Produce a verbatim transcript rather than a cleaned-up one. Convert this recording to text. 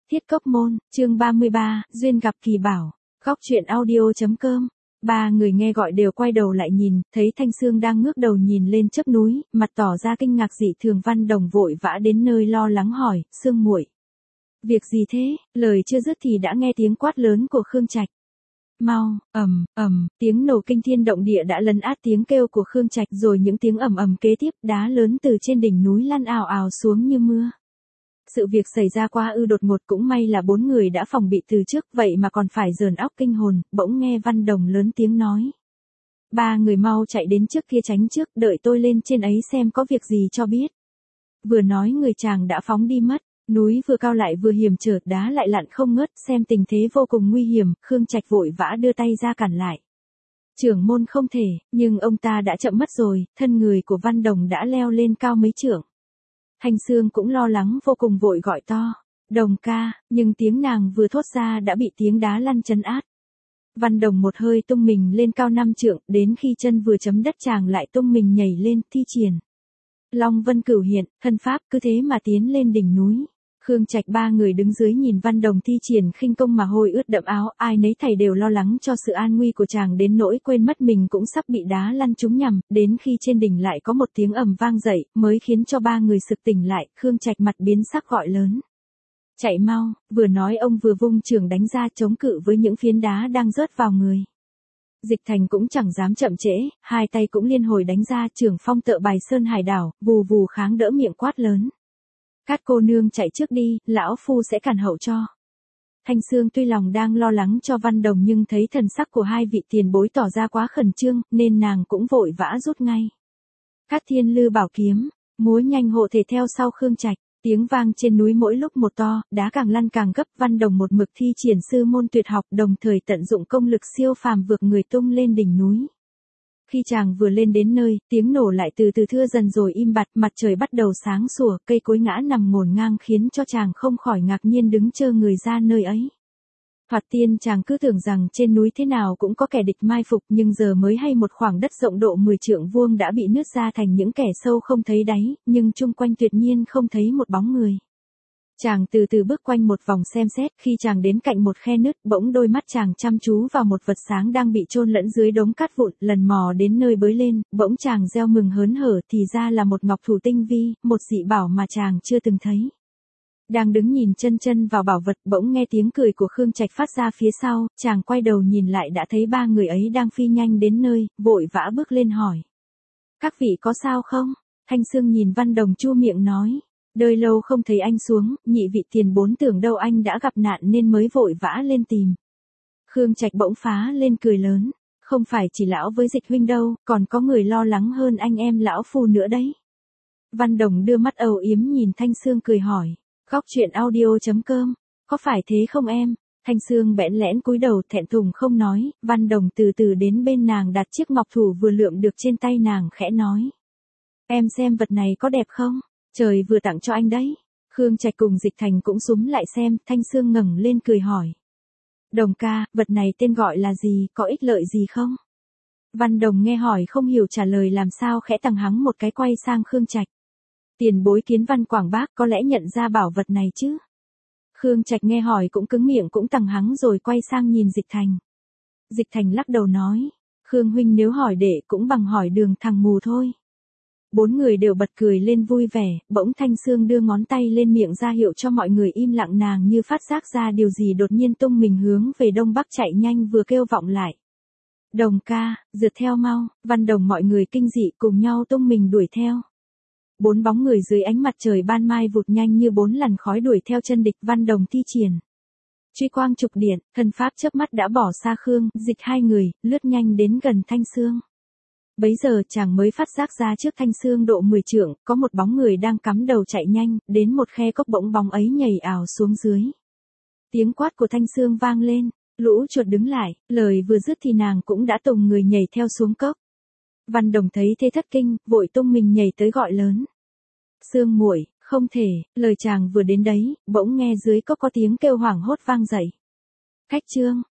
Thiết Cốc Môn, chương ba mươi ba, Duyên gặp kỳ bảo. Góc truyện audio chấm com. Ba người nghe gọi đều quay đầu lại nhìn, thấy Thanh Sương đang ngước đầu nhìn lên chớp núi, mặt tỏ ra kinh ngạc dị thường. Văn Đồng vội vã đến nơi lo lắng hỏi, Sương muội, việc gì thế? Lời chưa dứt thì đã nghe tiếng quát lớn của Khương Trạch. Mau, ầm, ầm, tiếng nổ kinh thiên động địa đã lấn át tiếng kêu của Khương Trạch, rồi những tiếng ầm ầm kế tiếp, đá lớn từ trên đỉnh núi lăn ào ào xuống như mưa. Sự việc xảy ra quá ư đột ngột, cũng may là bốn người đã phòng bị từ trước, vậy mà còn phải dờn óc kinh hồn. Bỗng nghe Văn Đồng lớn tiếng nói, ba người mau chạy đến trước kia tránh trước, đợi tôi lên trên ấy xem có việc gì cho biết. Vừa nói người chàng đã phóng đi mất. Núi vừa cao lại vừa hiểm trở, đá lại lặn không ngớt, xem tình thế vô cùng nguy hiểm. Khương Trạch vội vã đưa tay ra cản lại. Trưởng môn không thể, nhưng ông ta đã chậm mất rồi, thân người của Văn Đồng đã leo lên cao mấy trượng. Thanh Sương cũng lo lắng vô cùng, vội gọi to, Đồng ca, nhưng tiếng nàng vừa thốt ra đã bị tiếng đá lăn trấn át. Văn Đồng một hơi tung mình lên cao năm trượng, đến khi chân vừa chấm đất chàng lại tung mình nhảy lên, thi triển Long Vân Cửu hiện, thân pháp cứ thế mà tiến lên đỉnh núi. Khương Trạch ba người đứng dưới nhìn Văn Đồng thi triển khinh công mà hôi ướt đẫm áo, ai nấy thảy đều lo lắng cho sự an nguy của chàng đến nỗi quên mất mình cũng sắp bị đá lăn trúng nhằm, đến khi trên đỉnh lại có một tiếng ầm vang dậy, mới khiến cho ba người sực tỉnh lại. Khương Trạch mặt biến sắc gọi lớn, chạy mau, vừa nói ông vừa vung chưởng đánh ra chống cự với những phiến đá đang rớt vào người. Dịch Thành cũng chẳng dám chậm trễ, hai tay cũng liên hồi đánh ra, chưởng phong tợ bài sơn hải đảo, vù vù kháng đỡ, miệng quát lớn, Cát cô nương chạy trước đi, lão phu sẽ cản hậu cho. Thanh Sương tuy lòng đang lo lắng cho Văn Đồng nhưng thấy thần sắc của hai vị tiền bối tỏ ra quá khẩn trương, nên nàng cũng vội vã rút ngay Cát Thiên Lư bảo kiếm, múa nhanh hộ thể theo sau Khương Trạch. Tiếng vang trên núi mỗi lúc một to, đá càng lăn càng gấp. Văn Đồng một mực thi triển sư môn tuyệt học, đồng thời tận dụng công lực siêu phàm vượt người tung lên đỉnh núi. Khi chàng vừa lên đến nơi, tiếng nổ lại từ từ thưa dần rồi im bặt, mặt trời bắt đầu sáng sủa, cây cối ngã nằm ngổn ngang khiến cho chàng không khỏi ngạc nhiên đứng chơ người ra nơi ấy. Thoạt tiên chàng cứ tưởng rằng trên núi thế nào cũng có kẻ địch mai phục, nhưng giờ mới hay một khoảng đất rộng độ mười trượng vuông đã bị nứt ra thành những kẻ sâu không thấy đáy, nhưng chung quanh tuyệt nhiên không thấy một bóng người. Chàng từ từ bước quanh một vòng xem xét, khi chàng đến cạnh một khe nứt, bỗng đôi mắt chàng chăm chú vào một vật sáng đang bị chôn lẫn dưới đống cát vụn. Lần mò đến nơi bới lên, bỗng chàng reo mừng hớn hở, thì ra là một ngọc thủ tinh vi, một dị bảo mà chàng chưa từng thấy. Đang đứng nhìn chân chân vào bảo vật, bỗng nghe tiếng cười của Khương Trạch phát ra phía sau, chàng quay đầu nhìn lại đã thấy ba người ấy đang phi nhanh đến nơi, vội vã bước lên hỏi, các vị có sao không? Thanh Sương nhìn Văn Đồng chu miệng nói, đời lâu không thấy anh xuống, nhị vị tiền bốn tưởng đâu anh đã gặp nạn nên mới vội vã lên tìm. Khương Trạch bỗng phá lên cười lớn, không phải chỉ lão với Dịch huynh đâu, còn có người lo lắng hơn anh em lão phu nữa đấy. Văn Đồng đưa mắt âu yếm nhìn Thanh Sương cười hỏi, góc truyện audio chấm com, có phải thế không em? Thanh Sương bẽn lẽn cúi đầu thẹn thùng không nói. Văn Đồng từ từ đến bên nàng, đặt chiếc ngọc thủ vừa lượm được trên tay nàng khẽ nói, em xem vật này có đẹp không? Trời vừa tặng cho anh đấy. Khương Trạch cùng Dịch Thành cũng súm lại xem. Thanh Sương ngẩng lên cười hỏi, Đồng ca, vật này tên gọi là gì, có ích lợi gì không? Văn Đồng nghe hỏi không hiểu trả lời làm sao, khẽ tằng hắng một cái quay sang Khương Trạch, tiền bối Kiến Văn Quảng Bác có lẽ nhận ra bảo vật này chứ? Khương Trạch nghe hỏi cũng cứng miệng cũng tằng hắng rồi quay sang nhìn Dịch Thành. Dịch Thành lắc đầu nói, Khương huynh nếu hỏi đệ cũng bằng hỏi đường thằng mù thôi. Bốn người đều bật cười lên vui vẻ. Bỗng Thanh Sương đưa ngón tay lên miệng ra hiệu cho mọi người im lặng, nàng như phát giác ra điều gì đột nhiên tung mình hướng về đông bắc chạy nhanh, vừa kêu vọng lại, Đồng ca, rượt theo mau. Văn Đồng mọi người kinh dị cùng nhau tung mình đuổi theo. Bốn bóng người dưới ánh mặt trời ban mai vụt nhanh như bốn làn khói đuổi theo chân địch. Văn Đồng thi triển Truy Quang Trục Điện, thân pháp chớp mắt đã bỏ xa Khương, Dịch hai người, lướt nhanh đến gần Thanh Sương. Bấy giờ chàng mới phát giác ra trước Thanh Sương độ mười trượng, có một bóng người đang cắm đầu chạy nhanh, đến một khe cốc, bỗng bóng ấy nhảy ảo xuống dưới. Tiếng quát của Thanh Sương vang lên, lũ chuột đứng lại, lời vừa dứt thì nàng cũng đã tùng người nhảy theo xuống cốc. Văn Đồng thấy thế thất kinh, vội tung mình nhảy tới gọi lớn, Sương muội, không thể. Lời chàng vừa đến đấy, bỗng nghe dưới cốc có tiếng kêu hoảng hốt vang dậy, Khách Trương.